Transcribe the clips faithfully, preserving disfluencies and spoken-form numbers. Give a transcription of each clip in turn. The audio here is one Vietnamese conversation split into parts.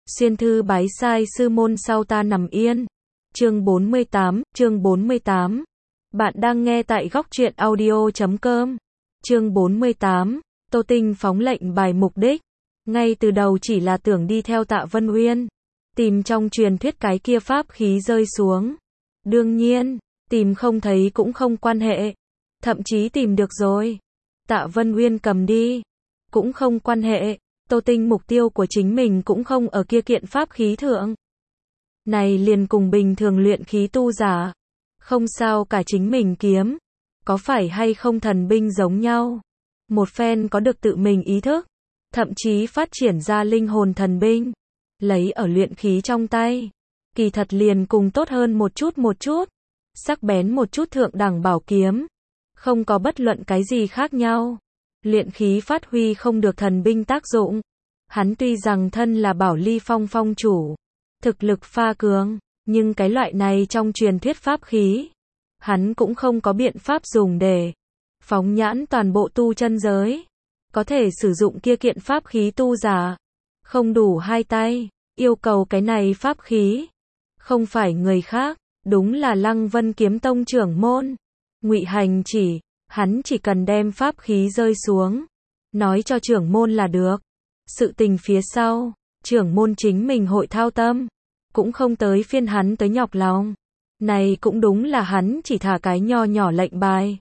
Xuyên thư bái sai sư môn sau ta nằm yên. Chương bốn mươi tám, chương bốn mươi tám. Bạn đang nghe tại góc truyện audio chấm com. Chương bốn mươi tám, Tô Tinh phóng lệnh bài mục đích. Ngay từ đầu chỉ là tưởng đi theo Tạ Vân Uyên, tìm trong truyền thuyết cái kia pháp khí rơi xuống. Đương nhiên, tìm không thấy cũng không quan hệ. Thậm chí tìm được rồi, Tạ Vân Uyên cầm đi, cũng không quan hệ. Tô Tinh mục tiêu của chính mình cũng không ở kia kiện pháp khí thượng. Này liền cùng bình thường luyện khí tu giả, không sao cả, chính mình kiếm, có phải hay không thần binh giống nhau. Một phen có được tự mình ý thức, thậm chí phát triển ra linh hồn thần binh, lấy ở luyện khí trong tay, kỳ thật liền cùng tốt hơn một chút một chút, sắc bén một chút thượng đẳng bảo kiếm, không có bất luận cái gì khác nhau. Luyện khí phát huy không được thần binh tác dụng. Hắn tuy rằng thân là Bảo Ly Phong phong chủ, thực lực pha cường, nhưng cái loại này trong truyền thuyết pháp khí, hắn cũng không có biện pháp dùng để phóng nhãn toàn bộ tu chân giới. Có thể sử dụng kia kiện pháp khí tu giả, không đủ hai tay, yêu cầu cái này pháp khí, không phải người khác, đúng là Lăng Vân Kiếm Tông trưởng môn, Ngụy Hành Chỉ. Hắn chỉ cần đem pháp khí rơi xuống, nói cho trưởng môn là được. Sự tình phía sau, trưởng môn chính mình hội thao tâm, cũng không tới phiên hắn tới nhọc lòng. Này cũng đúng là hắn chỉ thả cái nho nhỏ lệnh bài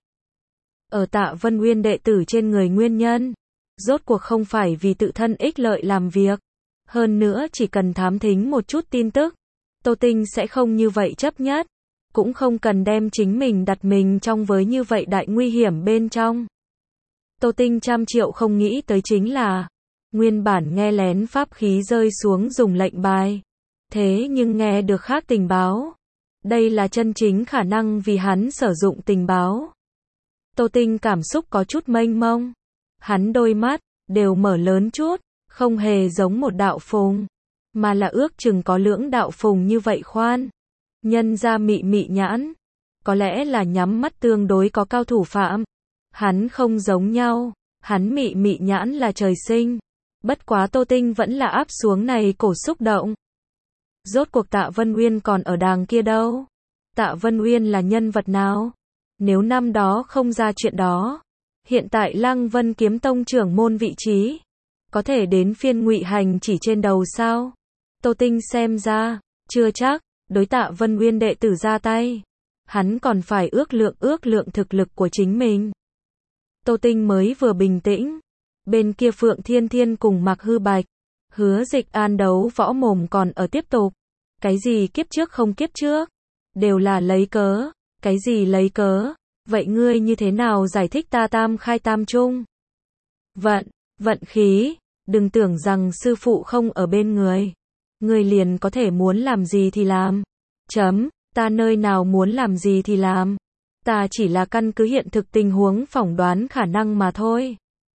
ở Tạ Vân Uyên đệ tử trên người nguyên nhân. Rốt cuộc không phải vì tự thân ích lợi làm việc. Hơn nữa chỉ cần thám thính một chút tin tức, Tô Tinh sẽ không như vậy chấp nhất. Cũng không cần đem chính mình đặt mình trong với như vậy đại nguy hiểm bên trong. Tô Tinh trăm triệu không nghĩ tới chính là, nguyên bản nghe lén pháp khí rơi xuống dùng lệnh bài, thế nhưng nghe được khác tình báo. Đây là chân chính khả năng vì hắn sử dụng tình báo. Tô Tinh cảm xúc có chút mênh mông. Hắn đôi mắt đều mở lớn chút, không hề giống một đạo phùng, mà là ước chừng có lưỡng đạo phùng như vậy khoan. Nhân ra mị mị nhãn, có lẽ là nhắm mắt tương đối có cao thủ phạm. Hắn không giống nhau, hắn mị mị nhãn là trời sinh. Bất quá Tô Tinh vẫn là áp xuống này cổ xúc động. Rốt cuộc Tạ Vân Uyên còn ở đàng kia đâu? Tạ Vân Uyên là nhân vật nào? Nếu năm đó không ra chuyện đó, hiện tại Lăng Vân Kiếm Tông trưởng môn vị trí, có thể đến phiên Ngụy Hành Chỉ trên đầu sao? Tô Tinh xem ra, chưa chắc. Đối Tạ Vân Uyên đệ tử ra tay, hắn còn phải ước lượng ước lượng thực lực của chính mình. Tô Tinh mới vừa bình tĩnh, bên kia Phượng Thiên Thiên cùng Mạc Hư Bạch, Hứa Dịch An đấu võ mồm còn ở tiếp tục. Cái gì kiếp trước không kiếp trước, đều là lấy cớ. Cái gì lấy cớ, vậy ngươi như thế nào giải thích ta tam khai tam trung? Vận, vận khí, đừng tưởng rằng sư phụ không ở bên người, ngươi liền có thể muốn làm gì thì làm. Chấm, ta nơi nào muốn làm gì thì làm. Ta chỉ là căn cứ hiện thực tình huống phỏng đoán khả năng mà thôi.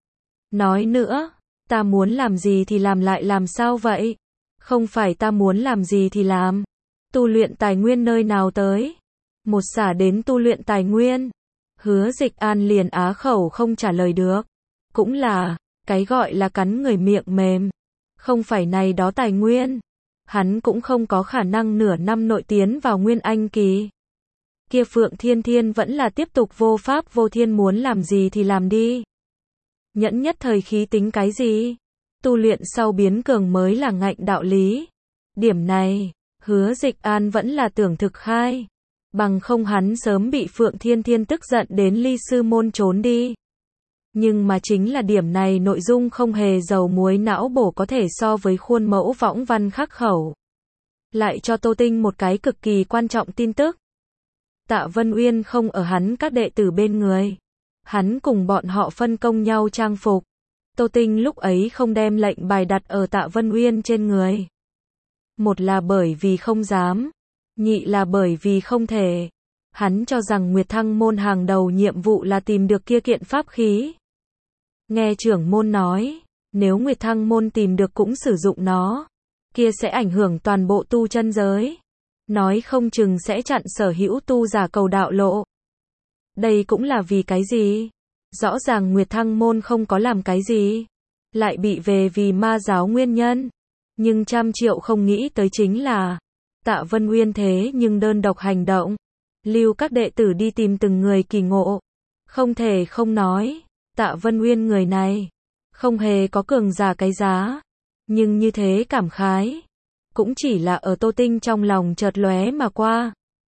Nói nữa, ta muốn làm gì thì làm lại làm sao vậy? Không phải ta muốn làm gì thì làm. Tu luyện tài nguyên nơi nào tới? Một xả đến tu luyện tài nguyên. Hứa Dịch An liền á khẩu không trả lời được. Cũng là, cái gọi là cắn người miệng mềm. Không phải này đó tài nguyên. Hắn cũng không có khả năng nửa năm nội tiến vào Nguyên Anh kỳ. Kia Phượng Thiên Thiên vẫn là tiếp tục vô pháp vô thiên, muốn làm gì thì làm đi. Nhẫn nhất thời khí tính cái gì? Tu luyện sau biến cường mới là ngạnh đạo lý. Điểm này, Hứa Dịch An vẫn là tưởng thực khai. Bằng không hắn sớm bị Phượng Thiên Thiên tức giận đến ly sư môn trốn đi. Nhưng mà chính là điểm này nội dung không hề dầu muối não bổ có thể so với khuôn mẫu võng văn khắc khẩu. Lại cho Tô Tinh một cái cực kỳ quan trọng tin tức. Tạ Vân Uyên không ở hắn các đệ tử bên người. Hắn cùng bọn họ phân công nhau trang phục. Tô Tinh lúc ấy không đem lệnh bài đặt ở Tạ Vân Uyên trên người. Một là bởi vì không dám. Nhị là bởi vì không thể. Hắn cho rằng Nguyệt Thăng môn hàng đầu nhiệm vụ là tìm được kia kiện pháp khí. Nghe trưởng môn nói, nếu Nguyệt Thăng môn tìm được cũng sử dụng nó, kia sẽ ảnh hưởng toàn bộ tu chân giới. Nói không chừng sẽ chặn sở hữu tu giả cầu đạo lộ. Đây cũng là vì cái gì? Rõ ràng Nguyệt Thăng môn không có làm cái gì, lại bị về vì ma giáo nguyên nhân. Nhưng trăm triệu không nghĩ tới chính là, Tạ Vân Uyên thế nhưng đơn độc hành động, lưu các đệ tử đi tìm từng người kỳ ngộ. Không thể không nói, Tạ Vân Uyên người này, không hề có cường giả cái giá, nhưng như thế cảm khái, cũng chỉ là ở Tô Tinh trong lòng chợt lóe mà qua.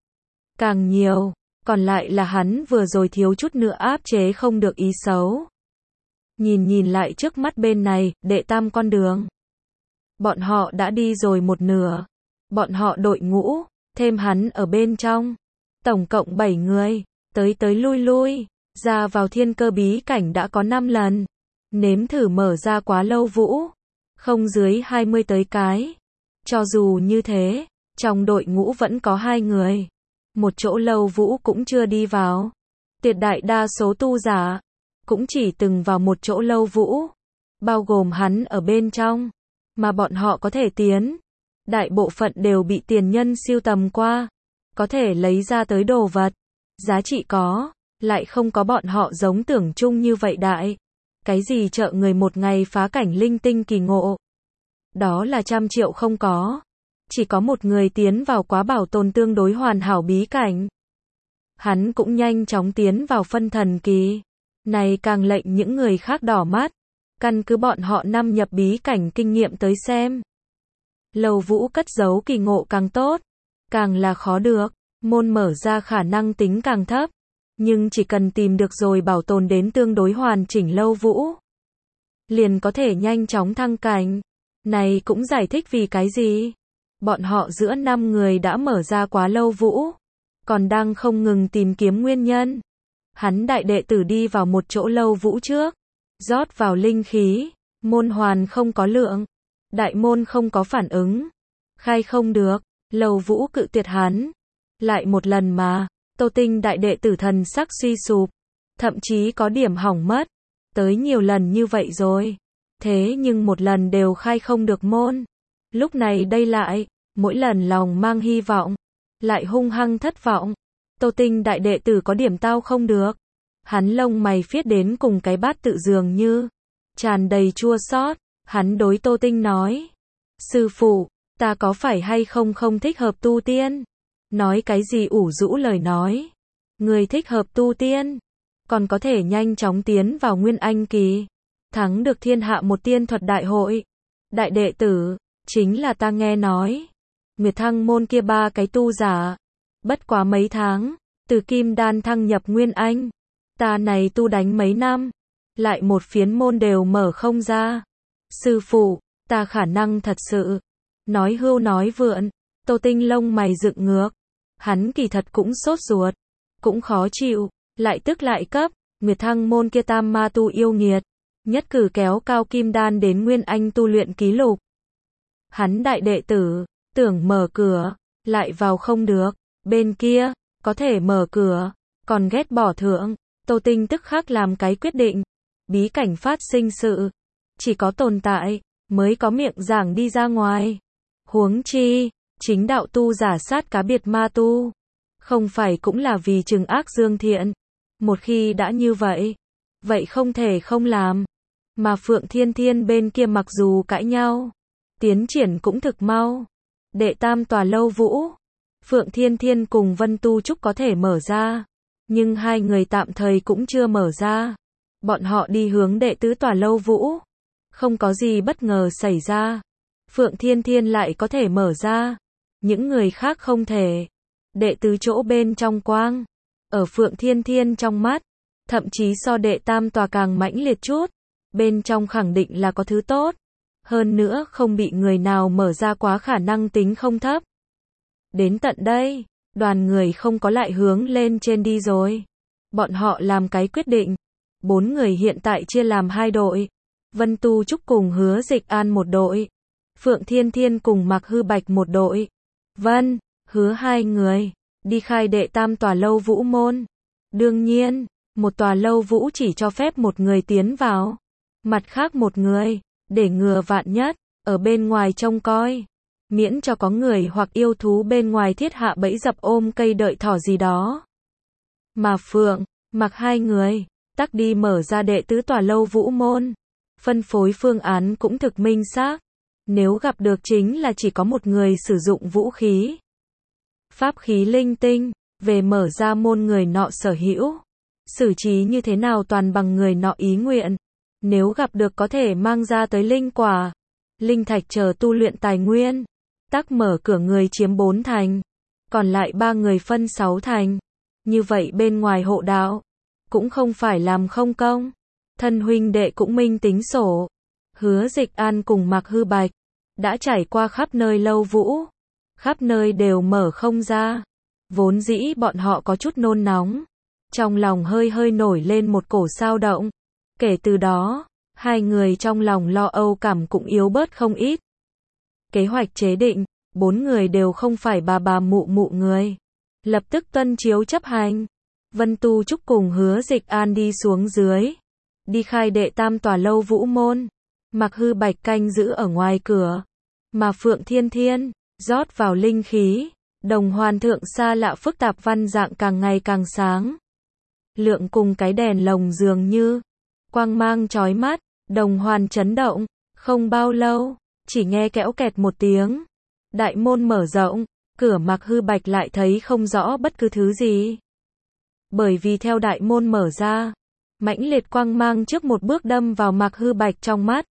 Càng nhiều, còn lại là hắn vừa rồi thiếu chút nữa áp chế không được ý xấu. Nhìn nhìn lại trước mắt bên này, đệ tam con đường. Bọn họ đã đi rồi một nửa. Bọn họ đội ngũ, thêm hắn ở bên trong. Tổng cộng bảy người, tới tới lui lui, ra vào thiên cơ bí cảnh đã có năm lần. Nếm thử mở ra quá lâu vũ, không dưới hai mươi tới cái. Cho dù như thế, trong đội ngũ vẫn có hai người. Một chỗ lâu vũ cũng chưa đi vào. Tuyệt đại đa số tu giả, cũng chỉ từng vào một chỗ lâu vũ. Bao gồm hắn ở bên trong. Mà bọn họ có thể tiến. Đại bộ phận đều bị tiền nhân siêu tầm qua. Có thể lấy ra tới đồ vật. Giá trị có, lại không có bọn họ giống tưởng chung như vậy đại. Cái gì trợ người một ngày phá cảnh linh tinh kỳ ngộ. Đó là trăm triệu không có. Chỉ có một người tiến vào quá bảo tồn tương đối hoàn hảo bí cảnh. Hắn cũng nhanh chóng tiến vào phân thần kỳ. Này càng lệnh những người khác đỏ mắt. Căn cứ bọn họ năm nhập bí cảnh kinh nghiệm tới xem. Lầu vũ cất giấu kỳ ngộ càng tốt. Càng là khó được. Môn mở ra khả năng tính càng thấp. Nhưng chỉ cần tìm được rồi bảo tồn đến tương đối hoàn chỉnh lâu vũ. Liền có thể nhanh chóng thăng cảnh. Này cũng giải thích vì cái gì. Bọn họ giữa năm người đã mở ra quá lâu vũ. Còn đang không ngừng tìm kiếm nguyên nhân. Hắn đại đệ tử đi vào một chỗ lâu vũ trước. Rót vào linh khí. Môn hoàn không có lượng. Đại môn không có phản ứng. Khai không được. Lâu vũ cự tuyệt hắn. Lại một lần mà. Tô Tinh đại đệ tử thần sắc suy sụp. Thậm chí có điểm hỏng mất. Tới nhiều lần như vậy rồi. Thế nhưng một lần đều khai không được môn. Lúc này đây lại. Mỗi lần lòng mang hy vọng. Lại hung hăng thất vọng. Tô Tinh đại đệ tử có điểm tao không được. Hắn lông mày phiết đến cùng cái bát tự dường như. Tràn đầy chua xót. Hắn đối Tô Tinh nói. Sư phụ, ta có phải hay không không thích hợp tu tiên? Nói cái gì ủ rũ lời nói. Người thích hợp tu tiên. Còn có thể nhanh chóng tiến vào Nguyên Anh kỳ. Thắng được thiên hạ một tiên thuật đại hội. Đại đệ tử, chính là ta nghe nói. Nguyệt Thăng môn kia ba cái tu giả. Bất quá mấy tháng, từ kim đan thăng nhập Nguyên Anh. Ta này tu đánh mấy năm. Lại một phiến môn đều mở không ra. Sư phụ, ta khả năng thật sự. Nói hưu nói vượn. Tô Tinh lông mày dựng ngược. Hắn kỳ thật cũng sốt ruột. Cũng khó chịu. Lại tức lại cấp. Nguyệt Thăng môn kia tam ma tu yêu nghiệt. Nhất cử kéo cao kim đan đến Nguyên Anh tu luyện ký lục. Hắn đại đệ tử. Tưởng mở cửa. Lại vào không được. Bên kia. Có thể mở cửa. Còn ghét bỏ thượng. Tô Tinh tức khắc làm cái quyết định. Bí cảnh phát sinh sự. Chỉ có tồn tại. Mới có miệng giảng đi ra ngoài. Huống chi. Chính đạo tu giả sát cá biệt ma tu. Không phải cũng là vì trừng ác dương thiện. Một khi đã như vậy. Vậy không thể không làm. Mà Phượng Thiên Thiên bên kia mặc dù cãi nhau. Tiến triển cũng thực mau. Đệ tam tòa lâu vũ. Phượng Thiên Thiên cùng Vân Tu Trúc có thể mở ra. Nhưng hai người tạm thời cũng chưa mở ra. Bọn họ đi hướng đệ tứ tòa lâu vũ. Không có gì bất ngờ xảy ra. Phượng Thiên Thiên lại có thể mở ra. Những người khác không thể. Đệ tứ chỗ bên trong quang. Ở Phượng Thiên Thiên trong mắt. Thậm chí so đệ tam tòa càng mãnh liệt chút. Bên trong khẳng định là có thứ tốt. Hơn nữa không bị người nào mở ra quá khả năng tính không thấp. Đến tận đây, đoàn người không có lại hướng lên trên đi rồi. Bọn họ làm cái quyết định. Bốn người hiện tại chia làm hai đội. Vân Tu Trúc cùng Hứa Dịch An một đội. Phượng Thiên Thiên cùng Mạc Hư Bạch một đội. Vân, Hứa hai người. Đi khai đệ tam tòa lâu vũ môn. Đương nhiên, một tòa lâu vũ chỉ cho phép một người tiến vào. Mặt khác một người, để ngừa vạn nhất, ở bên ngoài trông coi. Miễn cho có người hoặc yêu thú bên ngoài thiết hạ bẫy dập ôm cây đợi thỏ gì đó. Mà Phượng, Mạc hai người, tắc đi mở ra đệ tứ tòa lâu vũ môn. Phân phối phương án cũng thực minh xác. Nếu gặp được chính là chỉ có một người sử dụng vũ khí, pháp khí linh tinh, về mở ra môn người nọ sở hữu. Xử trí như thế nào toàn bằng người nọ ý nguyện. Nếu gặp được có thể mang ra tới linh quả, linh thạch chờ tu luyện tài nguyên. Tắc mở cửa người chiếm bốn thành, còn lại ba người phân sáu thành. Như vậy bên ngoài hộ đạo, cũng không phải làm không công. Thân huynh đệ cũng minh tính sổ. Hứa Dịch An cùng Mạc Hư Bạch, đã trải qua khắp nơi lâu vũ. Khắp nơi đều mở không ra. Vốn dĩ bọn họ có chút nôn nóng. Trong lòng hơi hơi nổi lên một cổ sao động. Kể từ đó, hai người trong lòng lo âu cảm cũng yếu bớt không ít. Kế hoạch chế định, bốn người đều không phải bà bà mụ mụ người. Lập tức tuân chiếu chấp hành. Vân Tu Trúc cùng Hứa Dịch An đi xuống dưới. Đi khai đệ tam tòa lâu vũ môn. Mạc Hư Bạch canh giữ ở ngoài cửa. Mà Phượng Thiên Thiên, rót vào linh khí. Đồng hoàn thượng xa lạ phức tạp văn dạng càng ngày càng sáng. Lượng cùng cái đèn lồng dường như. Quang mang chói mắt, đồng hoàn chấn động. Không bao lâu, chỉ nghe kẽo kẹt một tiếng. Đại môn mở rộng, cửa Mạc Hư Bạch lại thấy không rõ bất cứ thứ gì. Bởi vì theo đại môn mở ra, mãnh liệt quang mang trước một bước đâm vào Mạc Hư Bạch trong mắt.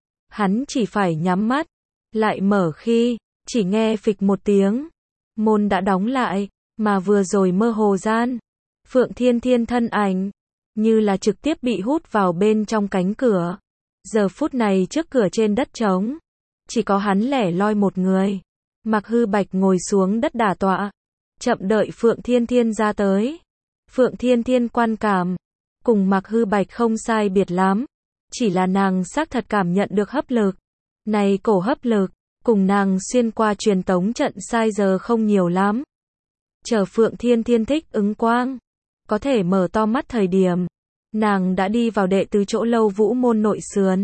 Hắn chỉ phải nhắm mắt, lại mở khi, chỉ nghe phịch một tiếng. Môn đã đóng lại, mà vừa rồi mơ hồ gian. Phượng Thiên Thiên thân ảnh, như là trực tiếp bị hút vào bên trong cánh cửa. Giờ phút này trước cửa trên đất trống, chỉ có hắn lẻ loi một người. Mạc Hư Bạch ngồi xuống đất đả tọa, chậm đợi Phượng Thiên Thiên ra tới. Phượng Thiên Thiên quan cảm, cùng Mạc Hư Bạch không sai biệt lắm, chỉ là nàng xác thật cảm nhận được hấp lực. Này cổ hấp lực, cùng nàng xuyên qua truyền tống trận sai giờ không nhiều lắm. Chờ Phượng Thiên Thiên thích ứng quang, có thể mở to mắt thời điểm, nàng đã đi vào đệ tứ chỗ lâu vũ môn nội sườn.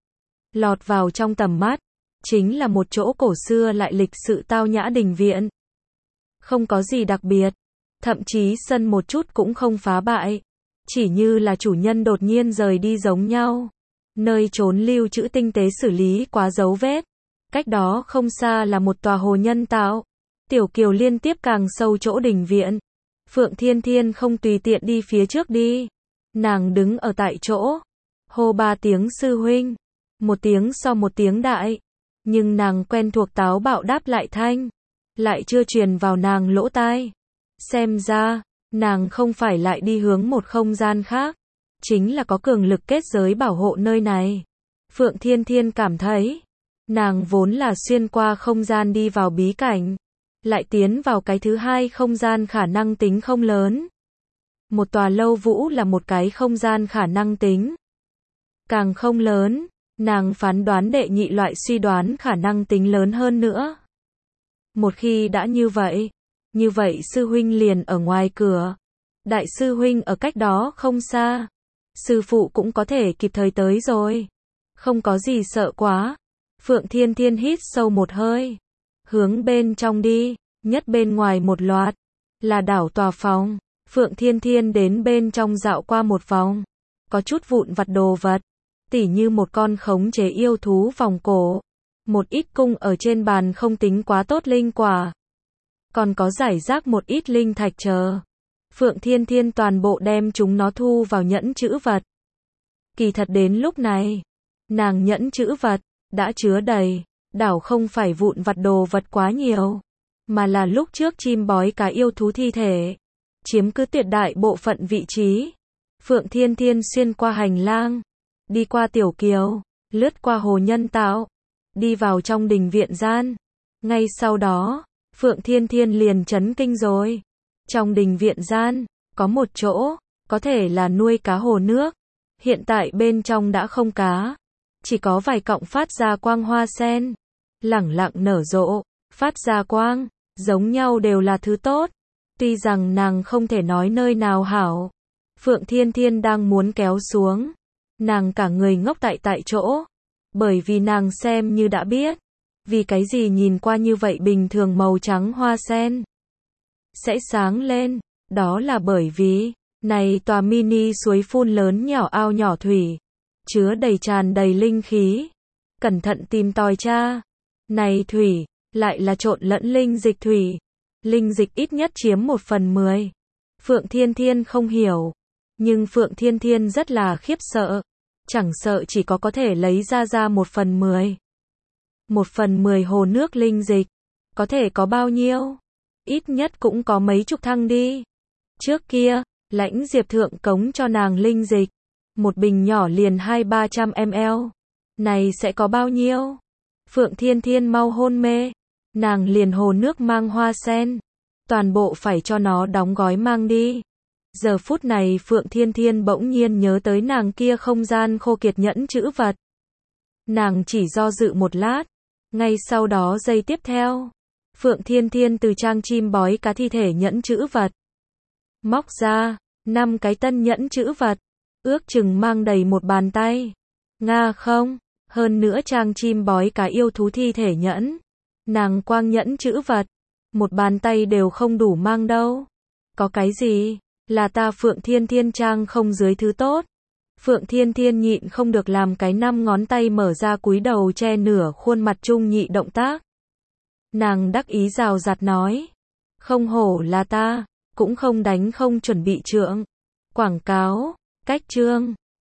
Lọt vào trong tầm mắt, chính là một chỗ cổ xưa lại lịch sự tao nhã đình viện. Không có gì đặc biệt, thậm chí sân một chút cũng không phá bại, chỉ như là chủ nhân đột nhiên rời đi giống nhau. Nơi trốn lưu trữ tinh tế xử lý quá dấu vết. Cách đó không xa là một tòa hồ nhân tạo. Tiểu Kiều liên tiếp càng sâu chỗ đình viện. Phượng Thiên Thiên không tùy tiện đi phía trước đi. Nàng đứng ở tại chỗ. Hô ba tiếng sư huynh. Một tiếng so một tiếng đại. Nhưng nàng quen thuộc táo bạo đáp lại thanh. Lại chưa truyền vào nàng lỗ tai. Xem ra, nàng không phải lại đi hướng một không gian khác. Chính là có cường lực kết giới bảo hộ nơi này. Phượng Thiên Thiên cảm thấy, nàng vốn là xuyên qua không gian đi vào bí cảnh, lại tiến vào cái thứ hai không gian khả năng tính không lớn. Một tòa lâu vũ là một cái không gian khả năng tính càng không lớn, nàng phán đoán đệ nhị loại suy đoán khả năng tính lớn hơn nữa. Một khi đã như vậy, như vậy sư huynh liền ở ngoài cửa, đại sư huynh ở cách đó không xa. Sư phụ cũng có thể kịp thời tới rồi. Không có gì sợ quá. Phượng Thiên Thiên hít sâu một hơi. Hướng bên trong đi. Nhất bên ngoài một loạt. Là đảo tòa phòng. Phượng Thiên Thiên đến bên trong dạo qua một vòng. Có chút vụn vặt đồ vật. Tỉ như một con khống chế yêu thú vòng cổ. Một ít cung ở trên bàn không tính quá tốt linh quả. Còn có giải rác một ít linh thạch chờ. Phượng Thiên Thiên toàn bộ đem chúng nó thu vào nhẫn chữ vật. Kỳ thật đến lúc này, nàng nhẫn chữ vật, đã chứa đầy, đảo không phải vụn vặt đồ vật quá nhiều, mà là lúc trước chim bói cá yêu thú thi thể, chiếm cứ tuyệt đại bộ phận vị trí. Phượng Thiên Thiên xuyên qua hành lang, đi qua Tiểu Kiều, lướt qua hồ nhân tạo, đi vào trong đình viện gian. Ngay sau đó, Phượng Thiên Thiên liền chấn kinh rồi. Trong đình viện gian, có một chỗ, có thể là nuôi cá hồ nước. Hiện tại bên trong đã không cá, chỉ có vài cọng phát ra quang hoa sen, lẳng lặng nở rộ, phát ra quang, giống nhau đều là thứ tốt. Tuy rằng nàng không thể nói nơi nào hảo, Phượng Thiên Thiên đang muốn kéo xuống, nàng cả người ngốc tại tại chỗ, bởi vì nàng xem như đã biết, vì cái gì nhìn qua như vậy bình thường màu trắng hoa sen sẽ sáng lên, đó là bởi vì, này tòa mini suối phun lớn nhỏ ao nhỏ thủy, chứa đầy tràn đầy linh khí, cẩn thận tìm tòi tra. Này thủy, lại là trộn lẫn linh dịch thủy. Linh dịch ít nhất chiếm một phần mười. Phượng Thiên Thiên không hiểu. Nhưng Phượng Thiên Thiên rất là khiếp sợ. Chẳng sợ chỉ có có thể lấy ra ra một phần mười. Một phần mười hồ nước linh dịch. Có thể có bao nhiêu? Ít nhất cũng có mấy chục thăng đi. Trước kia, Lãnh Diệp thượng cống cho nàng linh dịch. Một bình nhỏ liền hai ba trăm mi li lít. Này sẽ có bao nhiêu? Phượng Thiên Thiên mau hôn mê. Nàng liền hồ nước mang hoa sen. Toàn bộ phải cho nó đóng gói mang đi. Giờ phút này Phượng Thiên Thiên bỗng nhiên nhớ tới nàng kia không gian khô kiệt nhẫn chữ vật. Nàng chỉ do dự một lát. Ngay sau đó giây tiếp theo, Phượng Thiên Thiên từ trang chim bói cá thi thể nhẫn chữ vật. Móc ra, năm cái tân nhẫn chữ vật. Ước chừng mang đầy một bàn tay. Nga không, hơn nữa trang chim bói cá yêu thú thi thể nhẫn. Nàng quang nhẫn chữ vật. Một bàn tay đều không đủ mang đâu. Có cái gì? Là ta Phượng Thiên Thiên trang không dưới thứ tốt. Phượng Thiên Thiên nhịn không được làm cái năm ngón tay mở ra cúi đầu che nửa khuôn mặt trung nhị động tác. Nàng đắc ý rào rạt nói. Không hổ là ta, cũng không đánh không chuẩn bị trượng. Quảng cáo, cách chương.